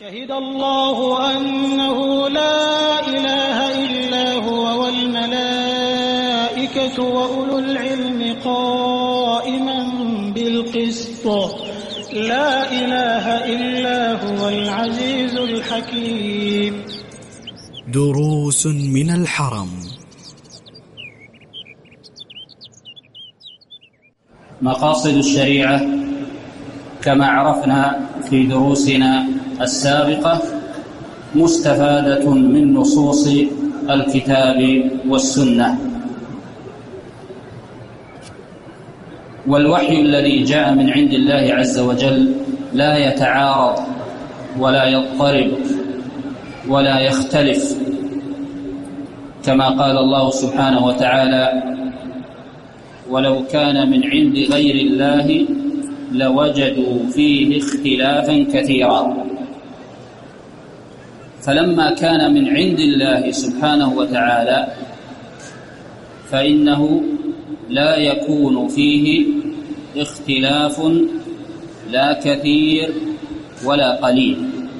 شهد الله أنه لا إله إلا هو والملائكة وأولو العلم قائما بالقسط لا إله إلا هو العزيز الحكيم. دروس من الحرم. مقاصد الشريعة كما عرفنا في دروسنا السابقة مستفادة من نصوص الكتاب والسنة، والوحي الذي جاء من عند الله عز وجل لا يتعارض ولا يضطرب ولا يختلف، كما قال الله سبحانه وتعالى: ولو كان من عند غير الله لوجدوا فيه اختلافا كثيرا. فلما كان من عند الله سبحانه وتعالى فإنه لا يكون فيه اختلاف لا كثير ولا قليل،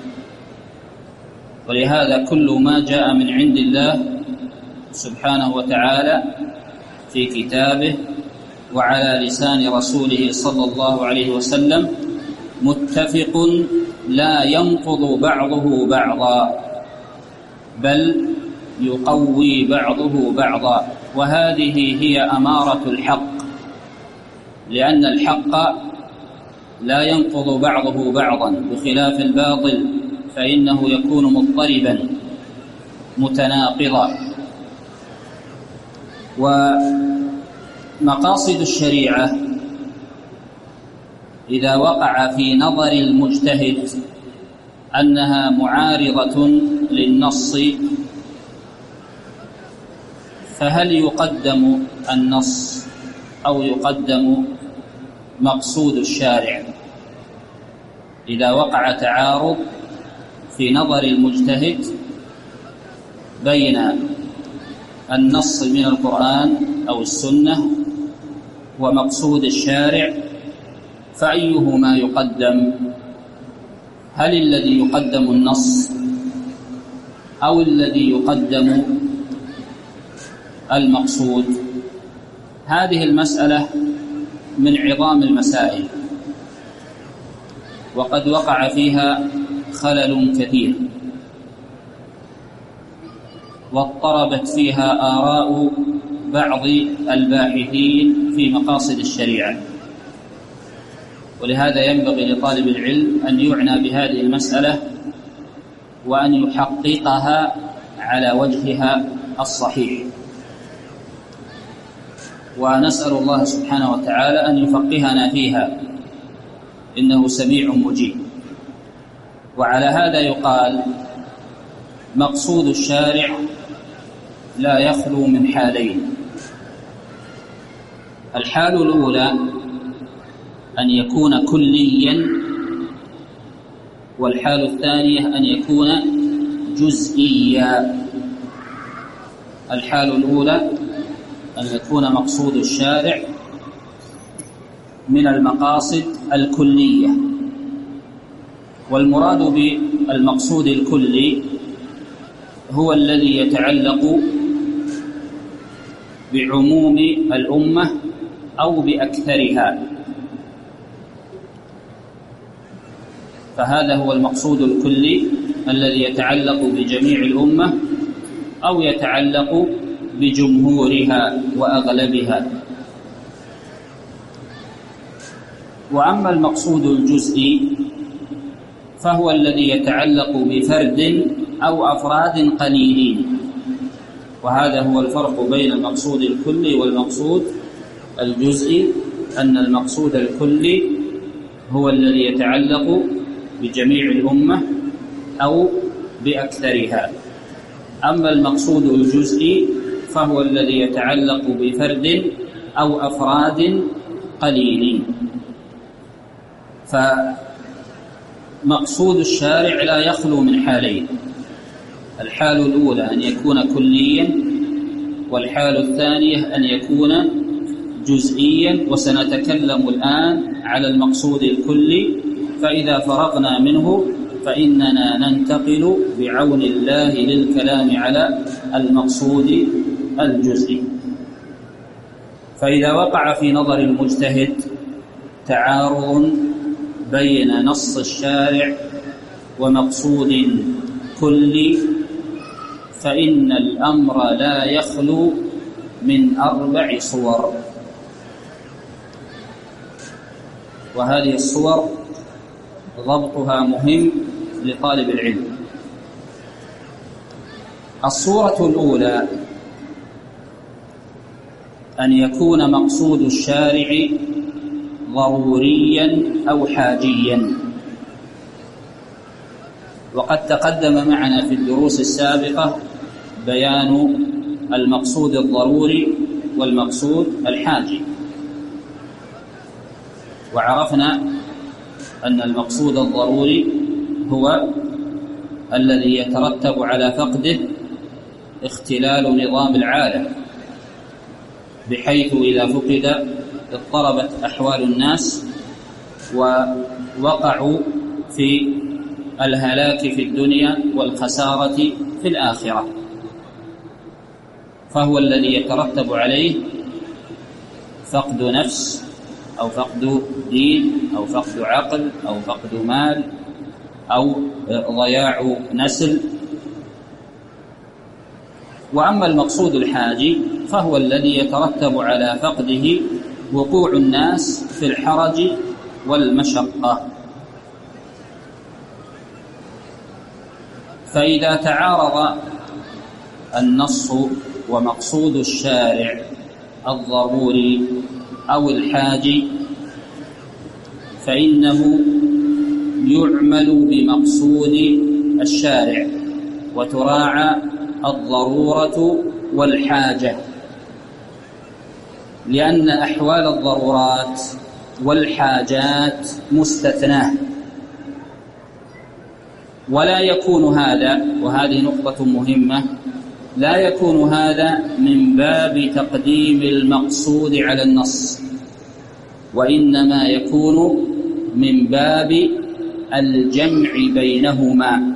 ولهذا كل ما جاء من عند الله سبحانه وتعالى في كتابه وعلى لسان رسوله صلى الله عليه وسلم متفق لا ينقض بعضه بعضا، بل يقوي بعضه بعضا، وهذه هي أمارة الحق، لأن الحق لا ينقض بعضه بعضا، بخلاف الباطل فإنه يكون مضطربا متناقضا. ومقاصد الشريعة إذا وقع في نظر المجتهد أنها معارضة للنص، فهل يقدم النص أو يقدم مقصود الشارع؟ إذا وقع تعارض في نظر المجتهد بين النص من القرآن أو السنة ومقصود الشارع، فأيهما يقدم؟ هل الذي يقدم النص أو الذي يقدم المقصود؟ هذه المسألة من عظام المسائل، وقد وقع فيها خلل كثير، واضطربت فيها آراء بعض الباحثين في مقاصد الشريعة، ولهذا ينبغي لطالب العلم أن يعنى بهذه المسألة وأن يحققها على وجهها الصحيح، ونسأل الله سبحانه وتعالى أن يفقهنا فيها، إنه سميع مجيب. وعلى هذا يقال: مقصود الشارع لا يخلو من حالين. الحال الأولى أن يكون كليا، والحال الثانية أن يكون جزئيا. الحال الأولى أن يكون مقصود الشارع من المقاصد الكلية، والمراد بالمقصود الكلي هو الذي يتعلق بعموم الأمة أو بأكثرها، فهذا هو المقصود الكلي الذي يتعلق بجميع الأمة أو يتعلق بجمهورها وأغلبها. وأما المقصود الجزئي فهو الذي يتعلق بفرد أو أفراد قليلين، وهذا هو الفرق بين المقصود الكلي والمقصود الجزئي، أن المقصود الكلي هو الذي يتعلق بجميع الأمة أو بأكثرها، أما المقصود الجزئي فهو الذي يتعلق بفرد أو أفراد قليلين. فمقصود الشارع لا يخلو من حالين: الحال الأولى أن يكون كليا، والحال الثانية أن يكون جزئيا. وسنتكلم الآن على المقصود الكلي، فإذا فرغنا منه فإننا ننتقل بعون الله للكلام على المقصود الجزئي. فإذا وقع في نظر المجتهد تعارض بين نص الشارع ومقصود كلي فإن الأمر لا يخلو من 4 صور، وهذه الصور ضبطها مهم لطالب العلم. الصورة الأولى أن يكون مقصود الشارع ضروريا أو حاجيا، وقد تقدم معنا في الدروس السابقة بيان المقصود الضروري والمقصود الحاجي، وعرفنا أن المقصود الضروري هو الذي يترتب على فقده اختلال نظام العالم، بحيث إذا فقد اضطربت أحوال الناس ووقعوا في الهلاك في الدنيا والخسارة في الآخرة، فهو الذي يترتب عليه فقد نفس أو فقد دين أو فقد عقل أو فقد مال أو ضياع نسل. وأما المقصود الحاجي فهو الذي يترتب على فقده وقوع الناس في الحرج والمشقة. فإذا تعارض النص ومقصود الشارع الضروري أو الحاجي فإنه يعمل بمقصود الشارع وتراعى الضرورة والحاجة، لأن أحوال الضرورات والحاجات مستثناة، ولا يكون هذا، وهذه نقطة مهمة، لا يكون هذا من باب تقديم المقصود على النص، وإنما يكون من باب الجمع بينهما.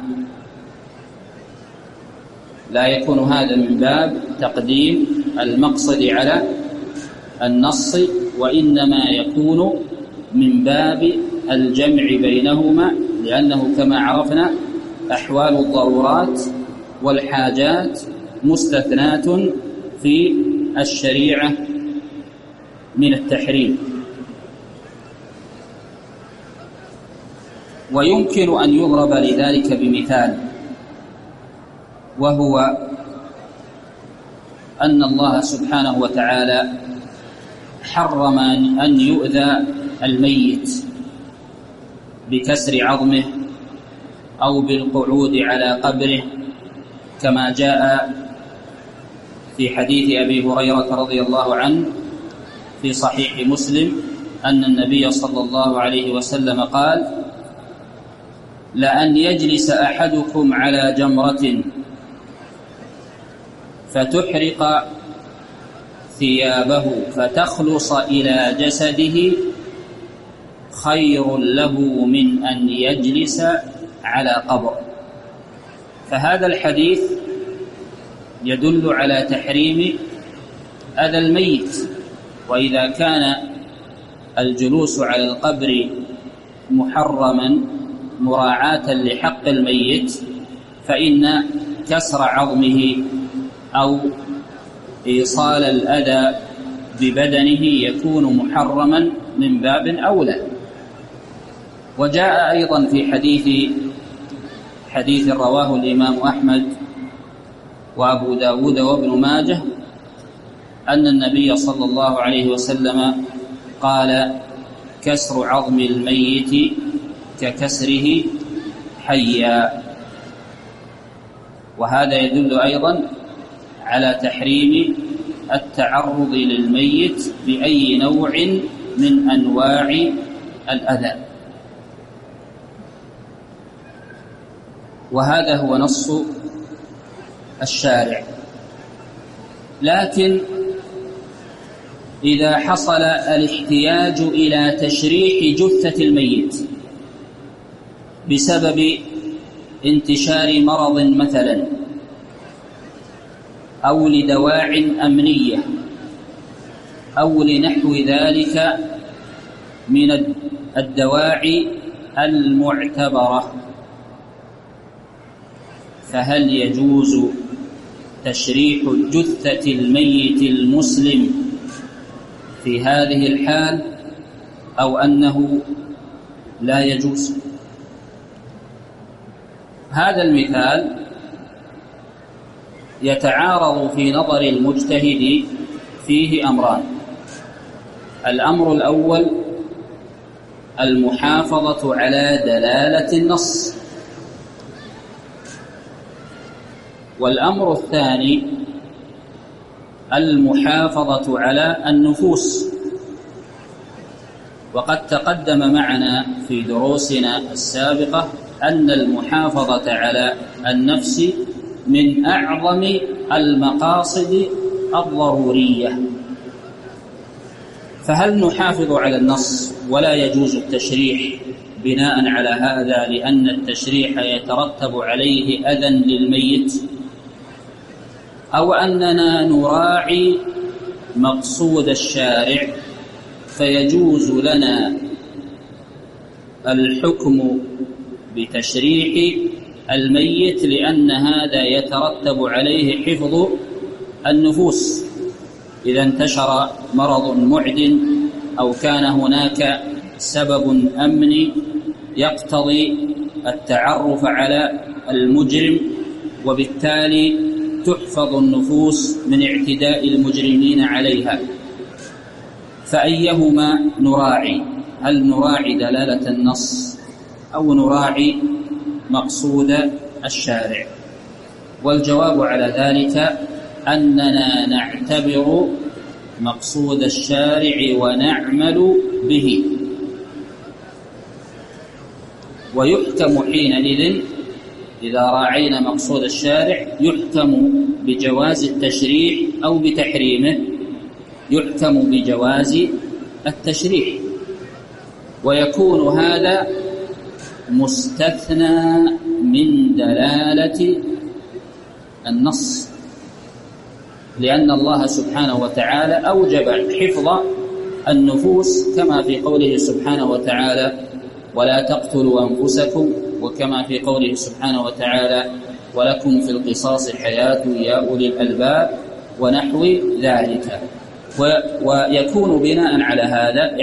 لا يكون هذا من باب تقديم المقصد على النص، وإنما يكون من باب الجمع بينهما، لأنه كما عرفنا أحوال الضرورات والحاجات مستثنات في الشريعة من التحريم. ويمكن أن يضرب لذلك بمثال، وهو أن الله سبحانه وتعالى حرم أن يؤذى الميت بكسر عظمه أو بالقعود على قبره، كما جاء في حديث أبي هريرة رضي الله عنه في صحيح مسلم أن النبي صلى الله عليه وسلم قال: لأن يجلس أحدكم على جمرة فتحرق ثيابه فتخلص إلى جسده خير له من أن يجلس على قبر. فهذا الحديث يدل على تحريم أذى الميت، وإذا كان الجلوس على القبر محرما مراعاة لحق الميت، فإن كسر عظمه أو إيصال الأذى ببدنه يكون محرما من باب أولى. وجاء أيضا في حديث رواه الإمام أحمد وأبو داود وابن ماجه أن النبي صلى الله عليه وسلم قال: كسر عظم الميت ككسره حيا. وهذا يدل أيضا على تحريم التعرض للميت بأي نوع من أنواع الأذى. وهذا هو نص الشارع. لكن إذا حصل الاحتياج إلى تشريح جثة الميت بسبب انتشار مرض مثلا أو لدواع أمنية أو لنحو ذلك من الدواعي المعتبرة، فهل يجوز تشريح جثة الميت المسلم في هذه الحال أو أنه لا يجوز؟ هذا المثال يتعارض في نظر المجتهد فيه أمران. الأمر الأول المحافظة على دلالة النص، والأمر الثاني المحافظة على النفوس. وقد تقدم معنا في دروسنا السابقة أن المحافظة على النفس من أعظم المقاصد الضرورية، فهل نحافظ على النص ولا يجوز التشريح بناء على هذا لأن التشريح يترتب عليه أذى للميت، أو أننا نراعي مقصود الشارع فيجوز لنا الحكم بتشريح الميت لأن هذا يترتب عليه حفظ النفوس إذا انتشر مرض معد أو كان هناك سبب أمني يقتضي التعرف على المجرم، وبالتالي تحفظ النفوس من اعتداء المجرمين عليها. فأيهما نراعي؟ هل نراعي دلالة النص أو نراعي مقصود الشارع؟ والجواب على ذلك أننا نعتبر مقصود الشارع ونعمل به، ويحكم حينئذ إذا راعينا مقصود الشارع يحكم بجواز التشريع أو بتحريمه. يحكم بجواز التشريع، ويكون هذا مستثنى من دلالة النص، لأن الله سبحانه وتعالى أوجب حفظ النفوس كما في قوله سبحانه وتعالى ولا تقتلوا أنفسكم، وكما في قوله سبحانه وتعالى ولكم في القصاص حياة يا أولي الألباب ونحو ذلك. ويكون بناء على هذا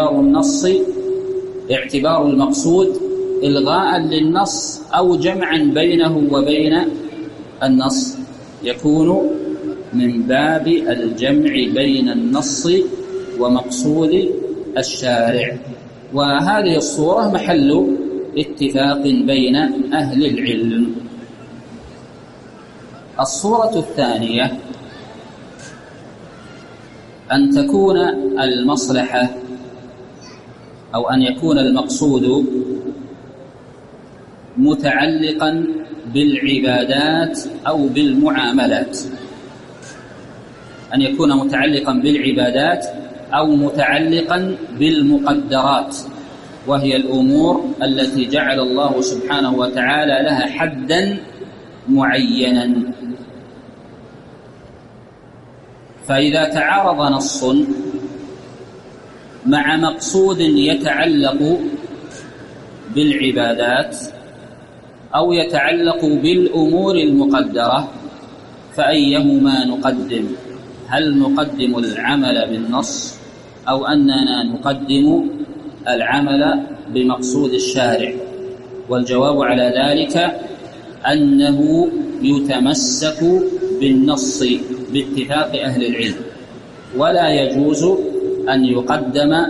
اعتبار المقصود إلغاء للنص أو جمعا بينه وبين النص، يكون من باب الجمع بين النص ومقصود الشارع. وهذه الصورة محل اتفاق بين أهل العلم. الصورة الثانية أن تكون المصلحة أو أن يكون المقصود متعلقا بالعبادات أو بالمعاملات، أن يكون متعلقا بالعبادات أو متعلقا بالمقدرات، وهي الأمور التي جعل الله سبحانه وتعالى لها حدا معينا. فإذا تعارض نص مع مقصود يتعلق بالعبادات أو يتعلق بالأمور المقدرة فأيهما نقدم؟ هل نقدم العمل بالنص أو أننا نقدم العمل بمقصود الشارع؟ والجواب على ذلك أنه يتمسك بالنص باتفاق أهل العلم، ولا يجوز أن يقدم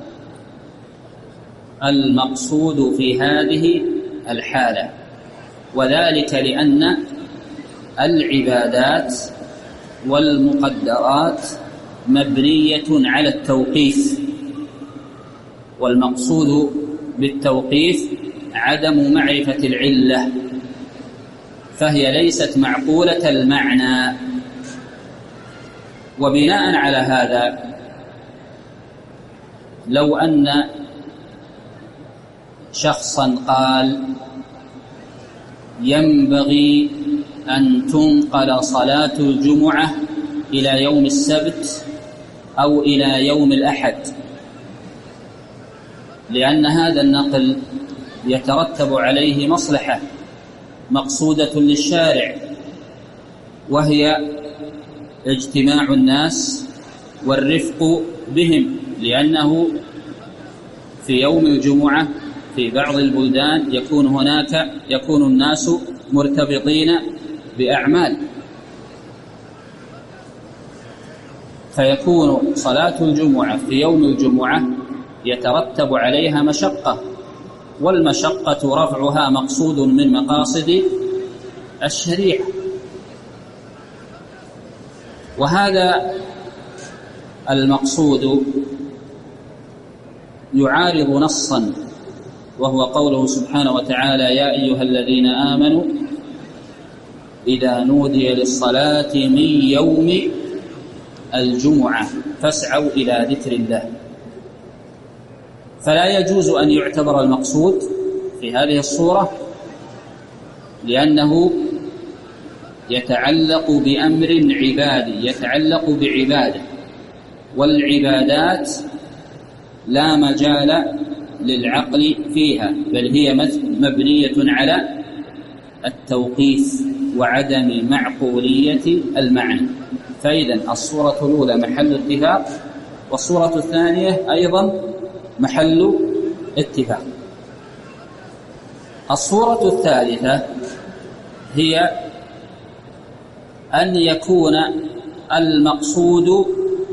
المقصود في هذه الحالة، وذلك لأن العبادات والمقدرات مبنية على التوقيف، والمقصود بالتوقيف عدم معرفة العلة، فهي ليست معقولة المعنى. وبناء على هذا لو أن شخصا قال ينبغي أن تنقل صلاة الجمعة إلى يوم السبت أو إلى يوم الأحد، لأن هذا النقل يترتب عليه مصلحة مقصودة للشارع، وهي اجتماع الناس والرفق بهم، لأنه في يوم الجمعة في بعض البلدان يكون الناس مرتبطين بأعمال، فيكون صلاة الجمعة في يوم الجمعة يترتب عليها مشقة، والمشقة رفعها مقصود من مقاصد الشريعة. وهذا المقصود يعارض نصا، وهو قوله سبحانه وتعالى يا أيها الذين آمنوا إذا نودي للصلاة من يوم الجمعة فاسعوا إلى ذكر الله. فلا يجوز أن يعتبر المقصود في هذه الصورة، لأنه يتعلق بأمر عبادي، يتعلق بعبادة، والعبادات لا مجال للعقل فيها، بل هي مبنية على التوقيف وعدم معقولية المعنى. فإذا الصورة الأولى محل اتفاق، والصورة الثانية أيضا محل اتفاق. الصورة الثالثة هي أن يكون المقصود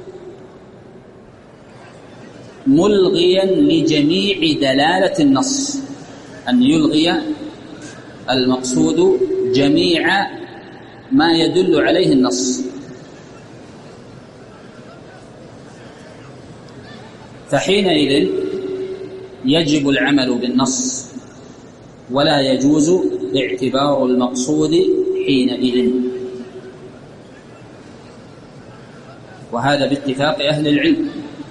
ملغيا لجميع دلالة النص، أن يلغي المقصود جميع ما يدل عليه النص، فحينئذ يجب العمل بالنص ولا يجوز اعتبار المقصود حينئذ، وهذا باتفاق أهل العلم.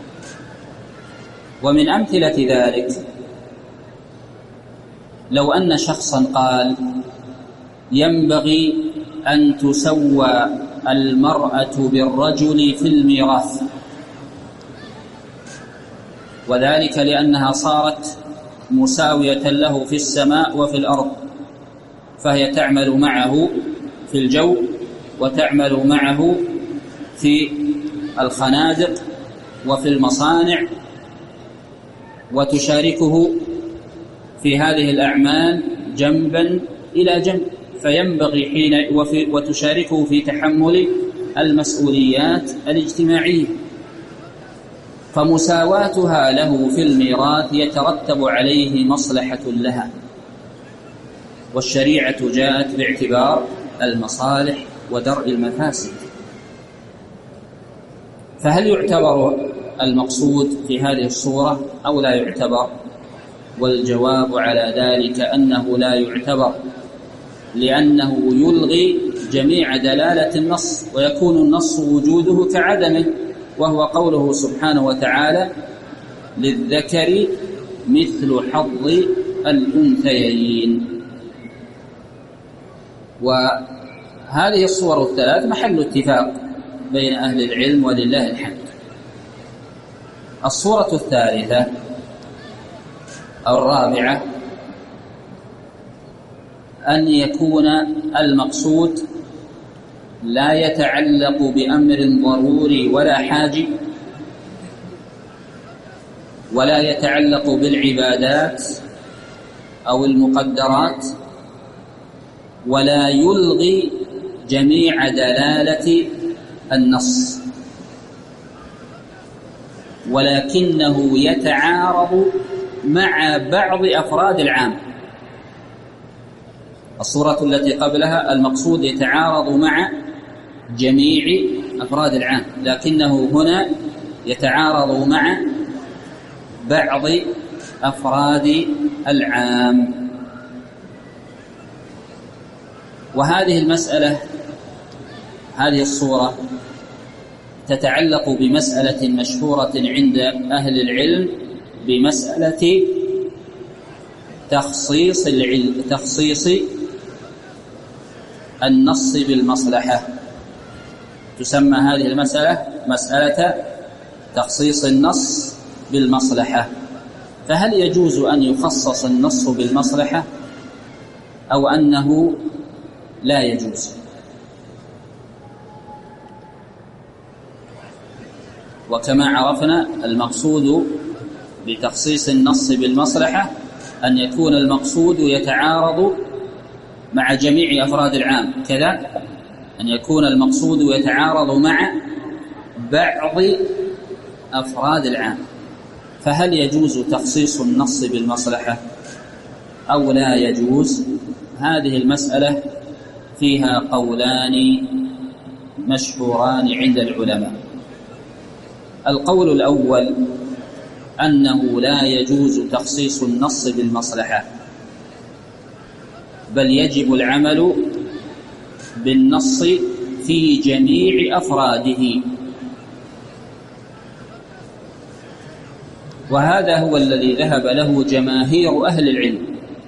ومن أمثلة ذلك لو أن شخصا قال ينبغي أن تسوى المرأة بالرجل في الميراث، وذلك لأنها صارت مساوية له في السماء وفي الأرض، فهي تعمل معه في الجو وتعمل معه في الخنادق وفي المصانع، وتشاركه في هذه الأعمال جنبا إلى جنب، فينبغي حين وتشاركه في تحمل المسؤوليات الاجتماعية، فمساواتها له في الميراث يترتب عليه مصلحة لها، والشريعة جاءت باعتبار المصالح ودرء المفاسد. فهل يعتبر المقصود في هذه الصورة أو لا يعتبر؟ والجواب على ذلك أنه لا يعتبر، لأنه يلغي جميع دلالة النص، ويكون النص وجوده كعدمه، وهو قوله سبحانه وتعالى للذكر مثل حظ الأنثيين. وهذه الصور الثلاث محل اتفاق بين أهل العلم ولله الحمد. الصورة الثالثة أو الرابعة أن يكون المقصود لا يتعلق بأمر ضروري ولا حاجي، ولا يتعلق بالعبادات أو المقدرات، ولا يلغي جميع دلالة النص، ولكنه يتعارض مع بعض أفراد العام. الصورة التي قبلها المقصود يتعارض مع جميع أفراد العام، لكنه هنا يتعارض مع بعض أفراد العام. وهذه المسألة، هذه الصورة تتعلق بمسألة مشهورة عند أهل العلم، بمسألة تخصيص النص بالمصلحة. تسمى هذه المسألة مسألة تخصيص النص بالمصلحة. فهل يجوز أن يخصص النص بالمصلحة أو أنه لا يجوز؟ وكما عرفنا المقصود بتخصيص النص بالمصلحة أن يكون المقصود يتعارض مع جميع أفراد العام، كذا أن يكون المقصود يتعارض مع بعض أفراد العام. فهل يجوز تخصيص النص بالمصلحة أو لا يجوز؟ هذه المسألة فيها قولان مشهوران عند العلماء. القول الأول أنه لا يجوز تخصيص النص بالمصلحة، بل يجب العمل بالنص في جميع أفراده. وهذا هو الذي ذهب له جماهير أهل العلم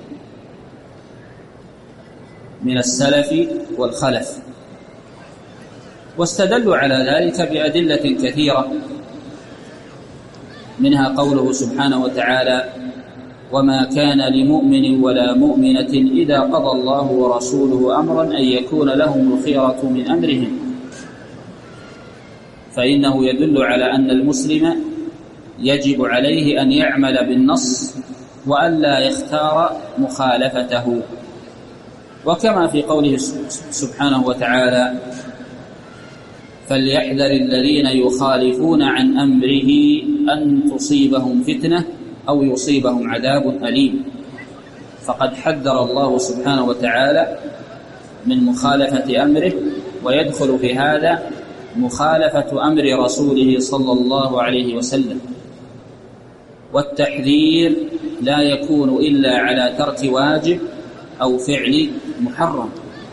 من السلف والخلف، واستدلوا على ذلك بأدلة كثيرة، منها قوله سبحانه وتعالى: وما كان لمؤمن ولا مؤمنة إذا قضى الله ورسوله أمرا أن يكون لهم الخيرة من أمرهم. فإنه يدل على أن المسلم يجب عليه أن يعمل بالنص وأن لا يختار مخالفته. وكما في قوله سبحانه وتعالى: فليحذر الذين يخالفون عن أمره أن تصيبهم فتنة أو يصيبهم عذاب أليم. فقد حذر الله سبحانه وتعالى من مخالفة أمره، ويدخل في هذا مخالفة أمر رسوله صلى الله عليه وسلم. والتحذير لا يكون إلا على ترك واجب أو فعل محرم.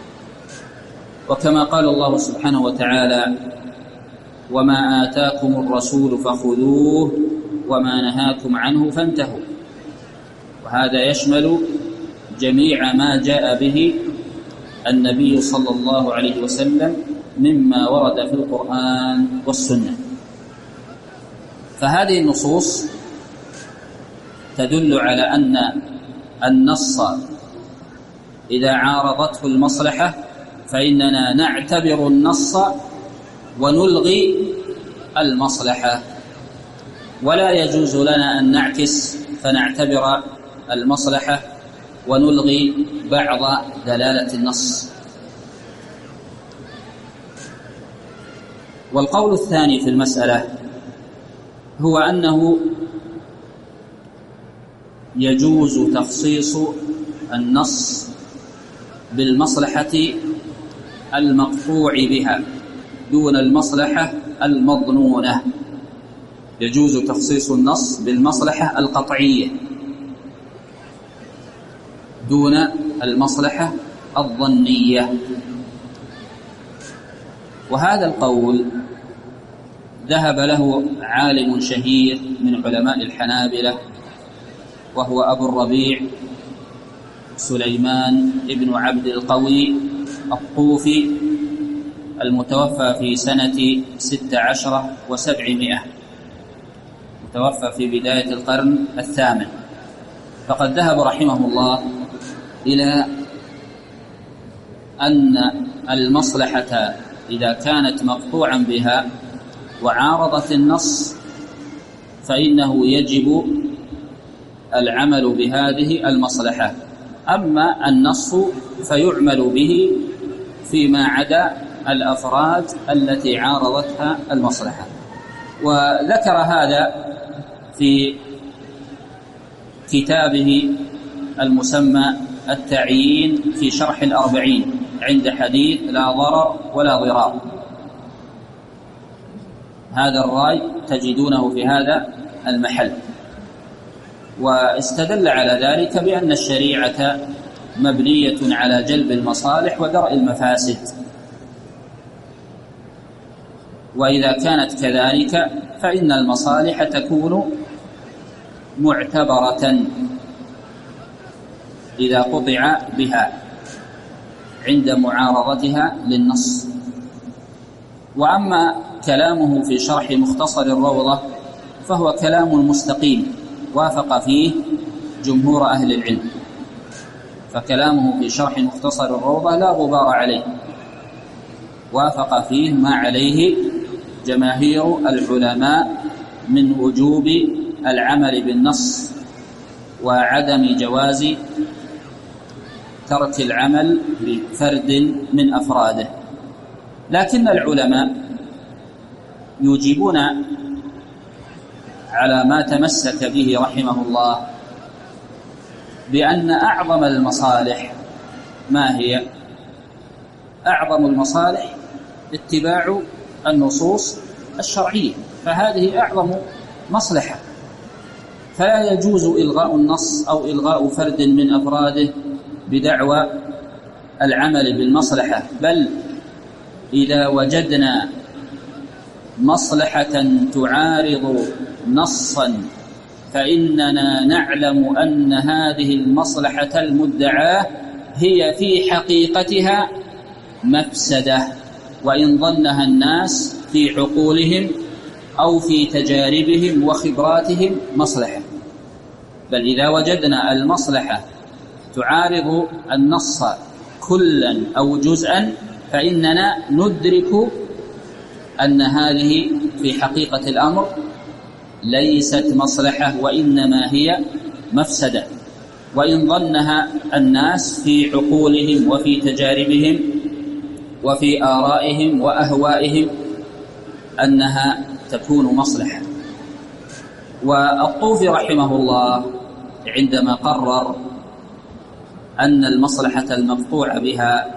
وكما قال الله سبحانه وتعالى: وما آتاكم الرسول فخذوه وما نهاكم عنه فانتهوا. وهذا يشمل جميع ما جاء به النبي صلى الله عليه وسلم مما ورد في القرآن والسنة. فهذه النصوص تدل على أن النص إذا عارضته المصلحة فإننا نعتبر النص ونلغي المصلحة، ولا يجوز لنا أن نعكس فنعتبر المصلحة ونلغي بعض دلالة النص. والقول الثاني في المسألة هو أنه يجوز تخصيص النص بالمصلحة المقطوع بها دون المصلحة المظنونة. يجوز تخصيص النص بالمصلحة القطعية دون المصلحة الظنية. وهذا القول ذهب له عالم شهير من علماء الحنابلة، وهو أبو الربيع سليمان ابن عبد القوي الطوفي، المتوفى في سنة 16 و700، متوفى في بداية القرن الثامن. فقد ذهب رحمه الله إلى أن المصلحة إذا كانت مقطوعا بها وعارضت النص فإنه يجب العمل بهذه المصلحة. أما النص فيعمل به فيما عدا الأفراد التي عارضتها المصلحة. وذكر هذا في كتابه المسمى التعيين في شرح الأربعين عند حديث لا ضرر ولا ضرار. هذا الرأي تجدونه في هذا المحل. واستدل على ذلك بأن الشريعة مبنية على جلب المصالح ودرء المفاسد، وإذا كانت كذلك فإن المصالح تكون معتبرة إذا قطع بها عند معارضتها للنص. وأما كلامه في شرح مختصر الروضة فهو كلام مستقيم وافق فيه جمهور أهل العلم، فكلامه في شرح مختصر الروضة لا غبار عليه، وافق فيه ما عليه جماهير العلماء من وجوب العمل بالنص وعدم جواز ترك العمل بفرد من أفراده. لكن العلماء يجيبون على ما تمسك به رحمه الله بأن أعظم المصالح ما هي؟ أعظم المصالح اتباع النصوص الشرعية، فهذه أعظم مصلحة، فلا يجوز إلغاء النص أو إلغاء فرد من أفراده بدعوى العمل بالمصلحة، بل إذا وجدنا مصلحة تعارض نصا فإننا نعلم أن هذه المصلحة المدعاة هي في حقيقتها مفسدة، وإن ظنها الناس في عقولهم أو في تجاربهم وخبراتهم مصلحة. بل إذا وجدنا المصلحة تعارض النص كلا أو جزءا فإننا ندرك أن هذه في حقيقة الأمر ليست مصلحة وإنما هي مفسدة، وإن ظنها الناس في عقولهم وفي تجاربهم وفي آرائهم وأهوائهم أنها تكون مصلحة. والطوفي رحمه الله عندما قرر أن المصلحة المقطوع بها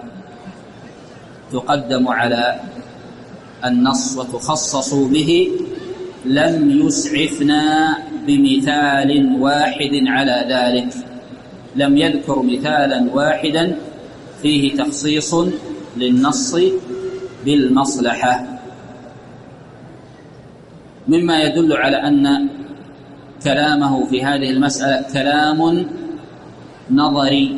تقدم على النص وتخصص به لم يسعفنا بمثال واحد على ذلك، لم يذكر مثالا واحدا فيه تخصيص للنص بالمصلحة، مما يدل على أن كلامه في هذه المسألة كلام نظري.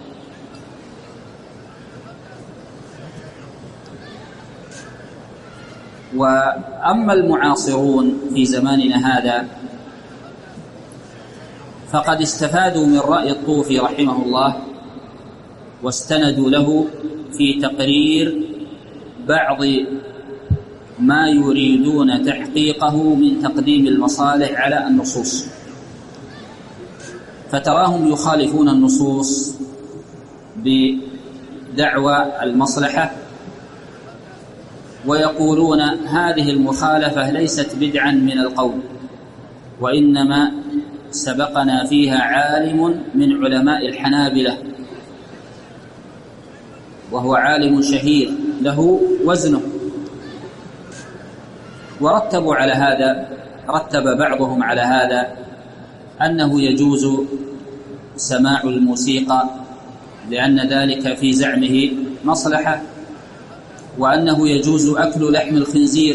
وأما المعاصرون في زماننا هذا فقد استفادوا من رأي الطوفي رحمه الله واستندوا له في تقرير بعض ما يريدون تحقيقه من تقديم المصالح على النصوص، فتراهم يخالفون النصوص بدعوى المصلحة ويقولون هذه المخالفة ليست بدعا من القول، وإنما سبقنا فيها عالم من علماء الحنابلة وهو عالم شهير له وزنه. ورتبوا على هذا، رتب بعضهم على هذا أنه يجوز سماع الموسيقى لأن ذلك في زعمه مصلحة، وأنه يجوز أكل لحم الخنزير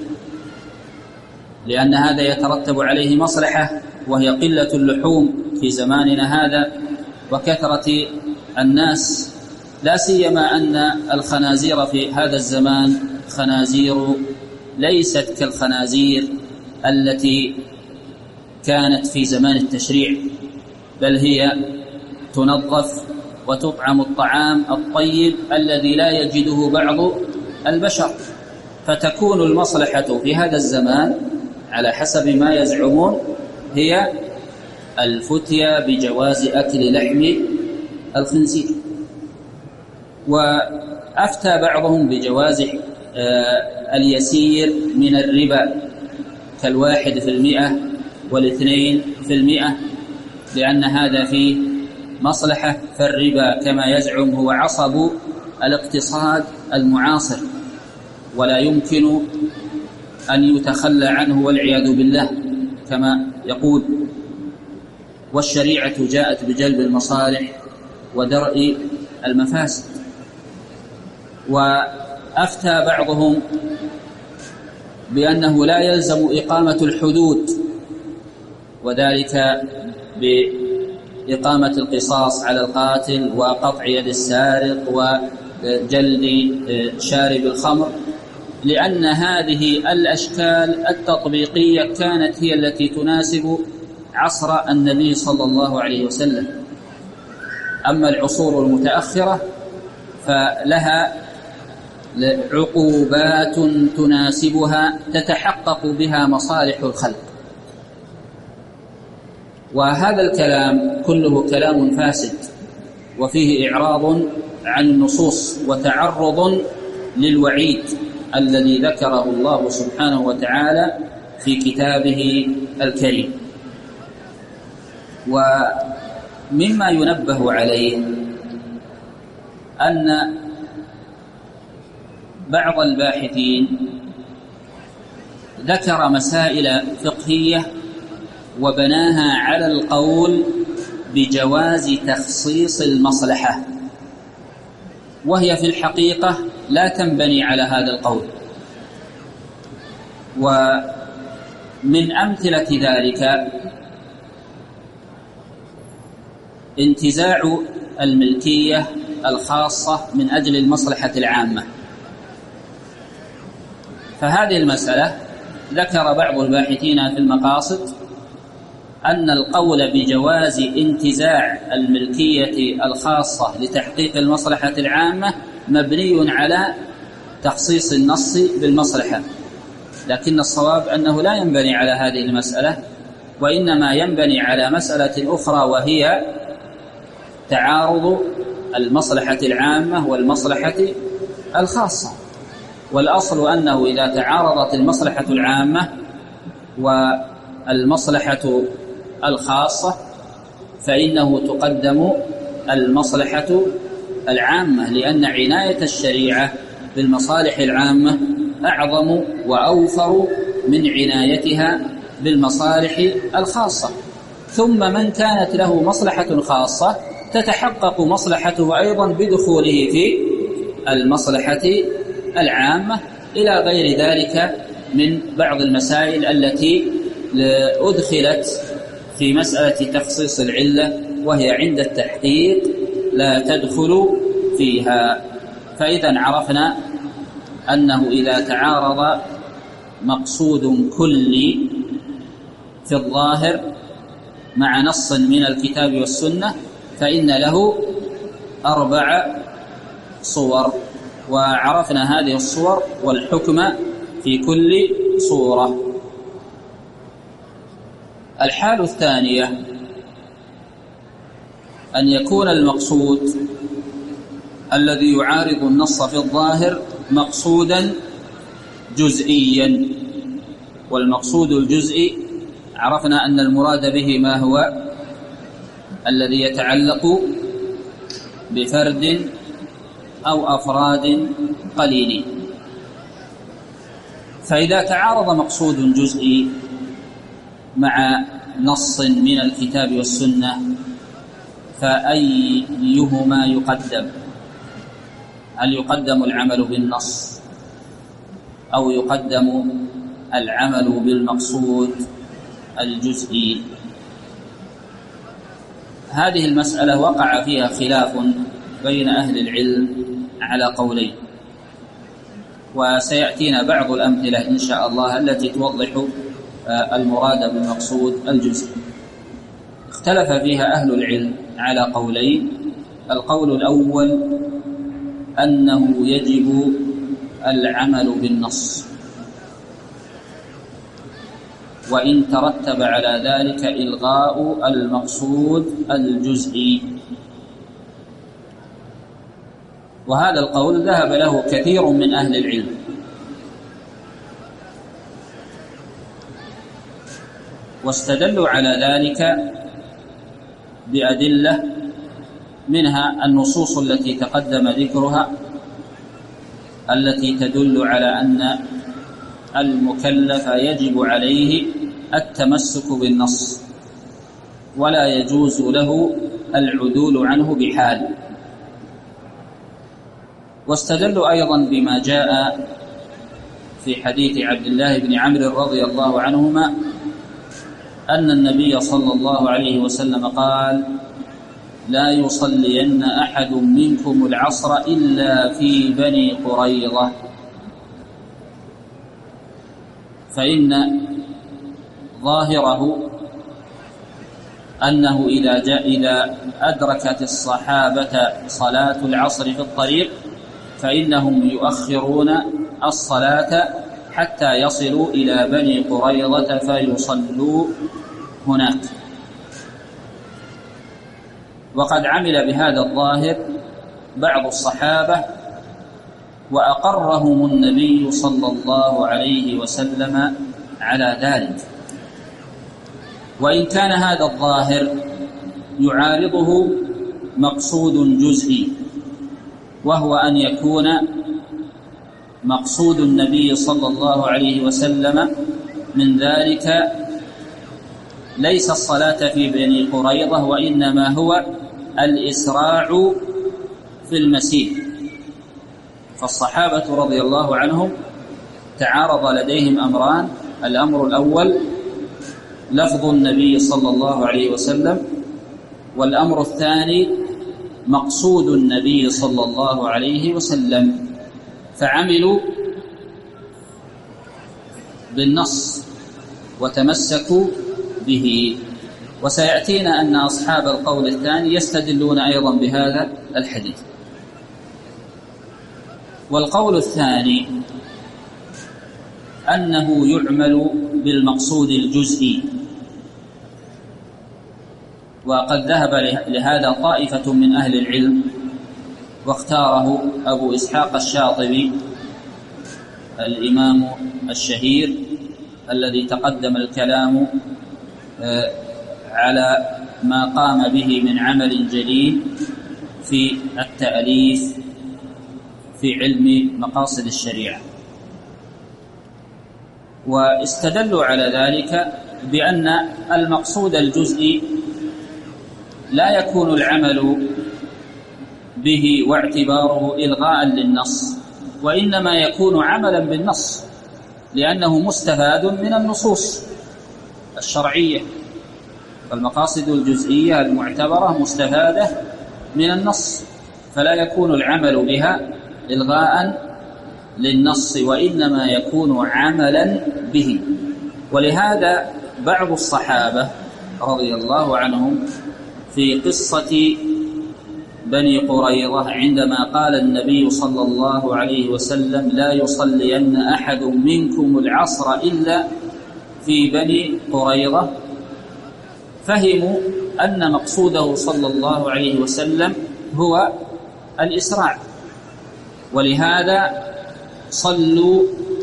لأن هذا يترتب عليه مصلحة وهي قلة اللحوم في زماننا هذا وكثرة الناس، لا سيما أن الخنازير في هذا الزمان خنازير ليست كالخنازير التي كانت في زمان التشريع، بل هي تنظف وتطعم الطعام الطيب الذي لا يجده بعض البشر، فتكون المصلحة في هذا الزمان على حسب ما يزعمون هي الفتيا بجواز أكل لحم الخنزير. وأفتى بعضهم بجواز اليسير من الربا كال1% وال2%، لأن هذا فيه مصلحة، فالربا كما يزعم هو عصب الاقتصاد المعاصر ولا يمكن أن يتخلى عنه والعياذ بالله كما يقول، والشريعة جاءت بجلب المصالح ودرء المفاسد. وأفتى بعضهم بأنه لا يلزم إقامة الحدود، وذلك إقامة القصاص على القاتل وقطع يد السارق وجلد شارب الخمر، لأن هذه الأشكال التطبيقية كانت هي التي تناسب عصر النبي صلى الله عليه وسلم. أما العصور المتأخرة فلها عقوبات تناسبها تتحقق بها مصالح الخلق. وهذا الكلام كله كلام فاسد وفيه إعراض عن النصوص وتعرض للوعيد الذي ذكره الله سبحانه وتعالى في كتابه الكريم. ومما ينبه عليه أن بعض الباحثين ذكر مسائل فقهية وبناها على القول بجواز تخصيص المصلحة، وهي في الحقيقة لا تنبني على هذا القول. ومن أمثلة ذلك انتزاع الملكية الخاصة من أجل المصلحة العامة. فهذه المسألة ذكر بعض الباحثين في المقاصد أن القول بجواز انتزاع الملكية الخاصة لتحقيق المصلحة العامة مبني على تخصيص النص بالمصلحة، لكن الصواب أنه لا ينبني على هذه المسألة، وإنما ينبني على مسألة أخرى، وهي تعارض المصلحة العامة والمصلحة الخاصة. والأصل أنه إذا تعارضت المصلحة العامة والمصلحة الخاصة فإنه تقدم المصلحة العامة، لأن عناية الشريعة بالمصالح العامة أعظم وأوفر من عنايتها بالمصالح الخاصة. ثم من كانت له مصلحة خاصة تتحقق مصلحته أيضا بدخوله في المصلحة العامة، إلى غير ذلك من بعض المسائل التي أدخلت في مسألة تخصيص العلة وهي عند التحقيق لا تدخل فيها. فإذا عرفنا أنه إذا تعارض مقصود كلي في الظاهر مع نص من الكتاب والسنة فإن له 4 صور، وعرفنا هذه الصور والحكم في كل صورة. الحالة الثانية أن يكون المقصود الذي يعارض النص في الظاهر مقصودا جزئيا. والمقصود الجزئي عرفنا أن المراد به ما هو الذي يتعلق بفرد أو أفراد قليلين. فإذا تعارض مقصود جزئي مع نص من الكتاب والسنة فأيهما يقدم؟ هل يقدم العمل بالنص أو يقدم العمل بالمقصود الجزئي؟ هذه المسألة وقع فيها خلاف بين أهل العلم على قولين، وسيأتينا بعض الأمثلة إن شاء الله التي توضح المراد بالمقصود الجزئي. اختلف فيها أهل العلم على قولين. القول الأول أنه يجب العمل بالنص، وإن ترتب على ذلك إلغاء المقصود الجزئي. وهذا القول ذهب له كثير من أهل العلم، واستدلوا على ذلك بأدلة، منها النصوص التي تقدم ذكرها التي تدل على أن المكلف يجب عليه التمسك بالنص ولا يجوز له العدول عنه بحال. واستدلوا أيضا بما جاء في حديث عبد الله بن عمرو رضي الله عنهما أن النبي صلى الله عليه وسلم قال: لا يصلين أحد منكم العصر إلا في بني قريظة، فإن ظاهره أنه إذا أدركت الصحابة صلاة العصر في الطريق فإنهم يؤخرون الصلاة حتى يصلوا إلى بني قريظة فيصلوا هناك. وقد عمل بهذا الظاهر بعض الصحابة وأقرهم النبي صلى الله عليه وسلم على ذلك، وإن كان هذا الظاهر يعارضه مقصود جزئي، وهو أن يكون مقصود النبي صلى الله عليه وسلم من ذلك ليس الصلاة في بني قريظة، وإنما هو الإسراع في المسير. فالصحابة رضي الله عنهم تعارض لديهم أمران: الأمر الأول لفظ النبي صلى الله عليه وسلم، والأمر الثاني مقصود النبي صلى الله عليه وسلم، فعملوا بالنص وتمسكوا به. وسيأتينا أن أصحاب القول الثاني يستدلون أيضا بهذا الحديث. والقول الثاني أنه يعمل بالمقصود الجزئي، وقد ذهب لهذا طائفة من أهل العلم، واختاره أبو إسحاق الشاطبي الإمام الشهير الذي تقدم الكلام على ما قام به من عمل جليل في التأليف في علم مقاصد الشريعة. واستدلوا على ذلك بأن المقصود الجزئي لا يكون العمل به واعتباره إلغاء للنص، وإنما يكون عملا بالنص، لأنه مستفاد من النصوص الشرعية. فالمقاصد الجزئية المعتبرة مستفادة من النص، فلا يكون العمل بها إلغاء للنص، وإنما يكون عملا به. ولهذا بعض الصحابة رضي الله عنهم في قصة بني قريظة عندما قال النبي صلى الله عليه وسلم: لا يصلين أحد منكم العصر إلا في بني قريظة، فهموا أن مقصوده صلى الله عليه وسلم هو الإسراع، ولهذا صلوا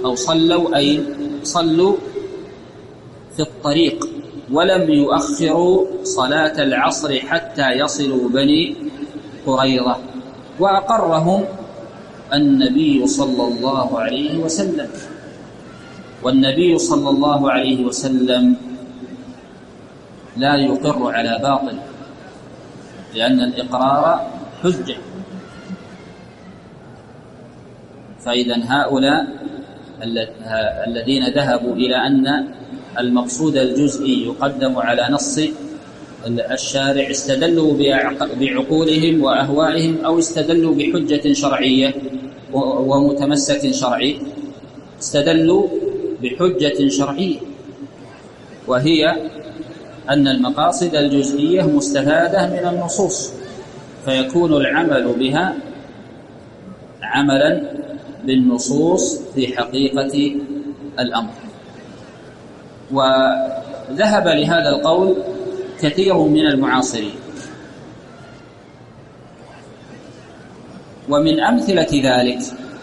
في الطريق، ولم يؤخروا صلاة العصر حتى يصلوا بني قريظة، وأقرهم النبي صلى الله عليه وسلم. والنبي صلى الله عليه وسلم لا يقر على باطل، لأن الإقرار حجة. فإذا هؤلاء الذين ذهبوا إلى أن المقصود الجزئي يقدم على نص الشارع استدلوا بعقولهم وأهوائهم، أو استدلوا بحجة شرعية ومتمسك شرعي. استدلوا بحجة شرعية، وهي أن المقاصد الجزئية مستفادة من النصوص، فيكون العمل بها عملا بالنصوص في حقيقة الأمر. وذهب لهذا القول كثير من المعاصرين. ومن أمثلة ذلك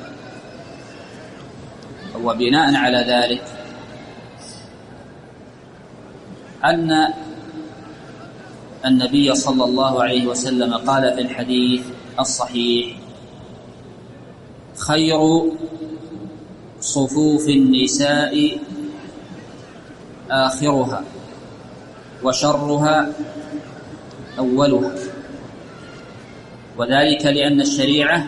وبناء على ذلك أن النبي صلى الله عليه وسلم قال في الحديث الصحيح: خير صفوف النساء آخرها وشرها أولها. وذلك لأن الشريعة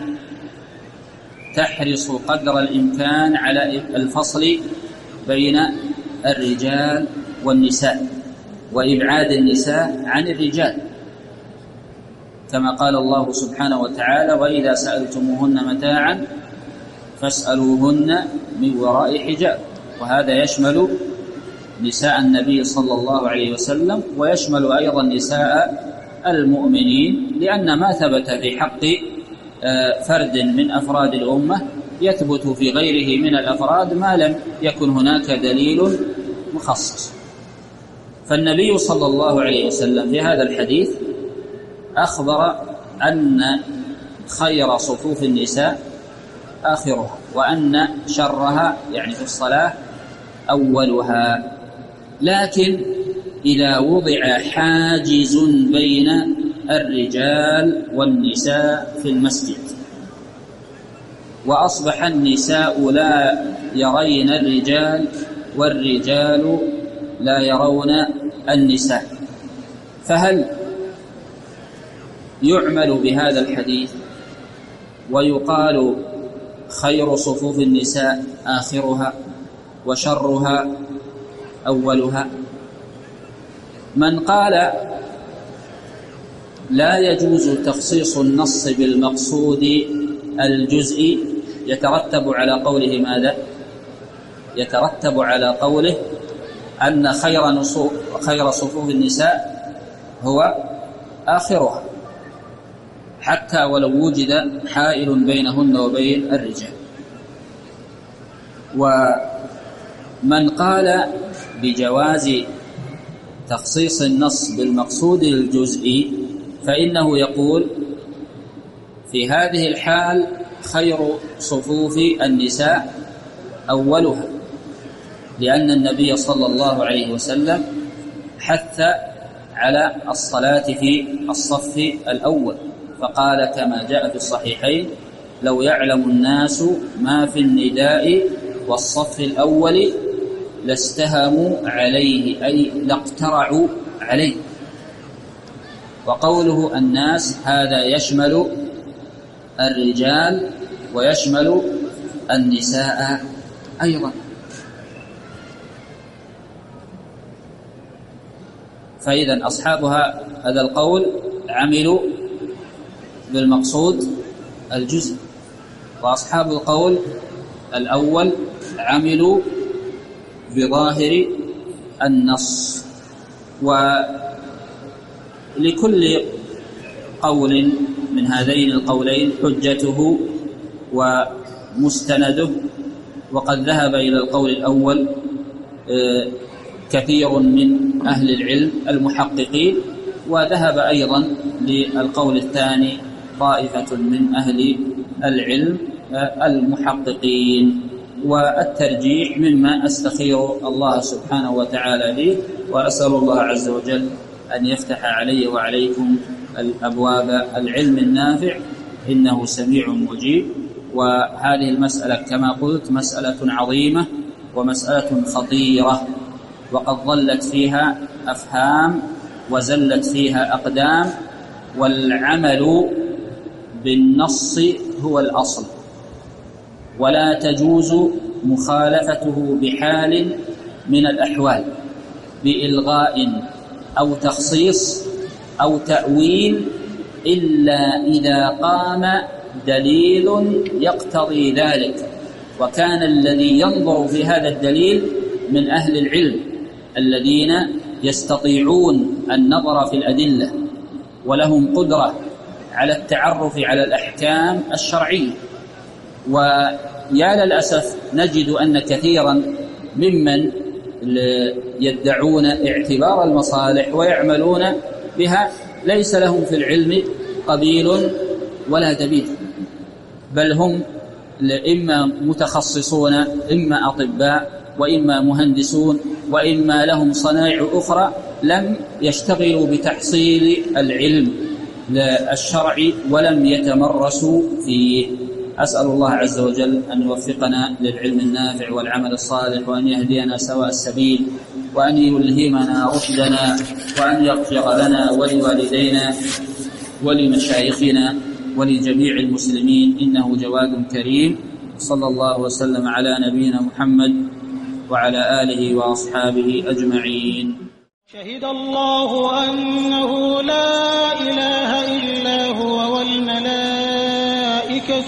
تحرص قدر الإمكان على الفصل بين الرجال والنساء، وإبعاد النساء عن الرجال. كما قال الله سبحانه وتعالى: وإذا سألتموهن متاعا فاسألوهن من وراء حجاب. وهذا يشمل نساء النبي صلى الله عليه وسلم، ويشمل أيضا نساء المؤمنين، لأن ما ثبت في حق فرد من أفراد الأمة يثبت في غيره من الأفراد ما لم يكن هناك دليل مخصص. فالنبي صلى الله عليه وسلم في هذا الحديث أخبر أن خير صفوف النساء آخرها، وأن شرها يعني في الصلاة أولها. لكن إذا وضع حاجز بين الرجال والنساء في المسجد، وأصبح النساء لا يرين الرجال والرجال لا يرون النساء، فهل يعمل بهذا الحديث ويقال خير صفوف النساء آخرها وشرها أولها؟ من قال لا يجوز تخصيص النص بالمقصود الجزئي يترتب على قوله ماذا؟ يترتب على قوله أن خير صفوف النساء هو آخرها، حتى ولو وجد حائل بينهن وبين الرجال. ومن قال بجواز تخصيص النص بالمقصود الجزئي فإنه يقول في هذه الحال خير صفوف النساء أولها، لأن النبي صلى الله عليه وسلم حث على الصلاة في الصف الأول، فقال كما جاء في الصحيحين: لو يعلم الناس ما في النداء والصف الأول لاستهموا عليه، أي لاقترعوا عليه. وقوله الناس هذا يشمل الرجال ويشمل النساء أيضا. فإذا أصحاب هذا القول عملوا بالمقصود الجزء، وأصحاب القول الأول عملوا بظاهر النص. ولكل قول من هذين القولين حجته ومستنده، وقد ذهب إلى القول الأول كثير من أهل العلم المحققين، وذهب أيضا للقول الثاني طائفة من أهل العلم المحققين. والترجيح مما أستخير الله سبحانه وتعالى لي، وأسأل الله عز وجل أن يفتح علي وعليكم الأبواب العلم النافع، إنه سميع مجيب. وهذه المسألة كما قلت مسألة عظيمة ومسألة خطيرة، وقد ظلت فيها أفهام وزلت فيها أقدام، والعمل بالنص هو الأصل، ولا تجوز مخالفته بحال من الأحوال بإلغاء أو تخصيص أو تأويل، إلا إذا قام دليل يقتضي ذلك، وكان الذي ينظر في هذا الدليل من أهل العلم الذين يستطيعون النظر في الأدلة ولهم قدرة على التعرف على الأحكام الشرعية. ويا للأسف نجد أن كثيرا ممن يدعون اعتبار المصالح ويعملون بها ليس لهم في العلم قبيل ولا دبيل، بل هم إما متخصصون، إما أطباء، وإما مهندسون، وإما لهم صنائع أخرى، لم يشتغلوا بتحصيل العلم الشرعي ولم يتمرسوا فيه. أسأل الله عز وجل أن يوفقنا للعلم النافع والعمل الصالح، وأن يهدينا سواء السبيل، وأن يلهمنا رشدنا، وأن يغفر لنا ولوالدينا ولمشايخنا ولجميع المسلمين، إنه جواد كريم. صلى الله وسلم على نبينا محمد وعلى آله وأصحابه أجمعين. شهد الله أنه لا إله إلا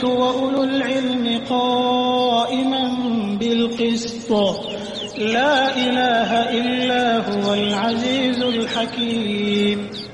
وأولو العلم قائما بالقسط لا إله إلا هو العزيز الحكيم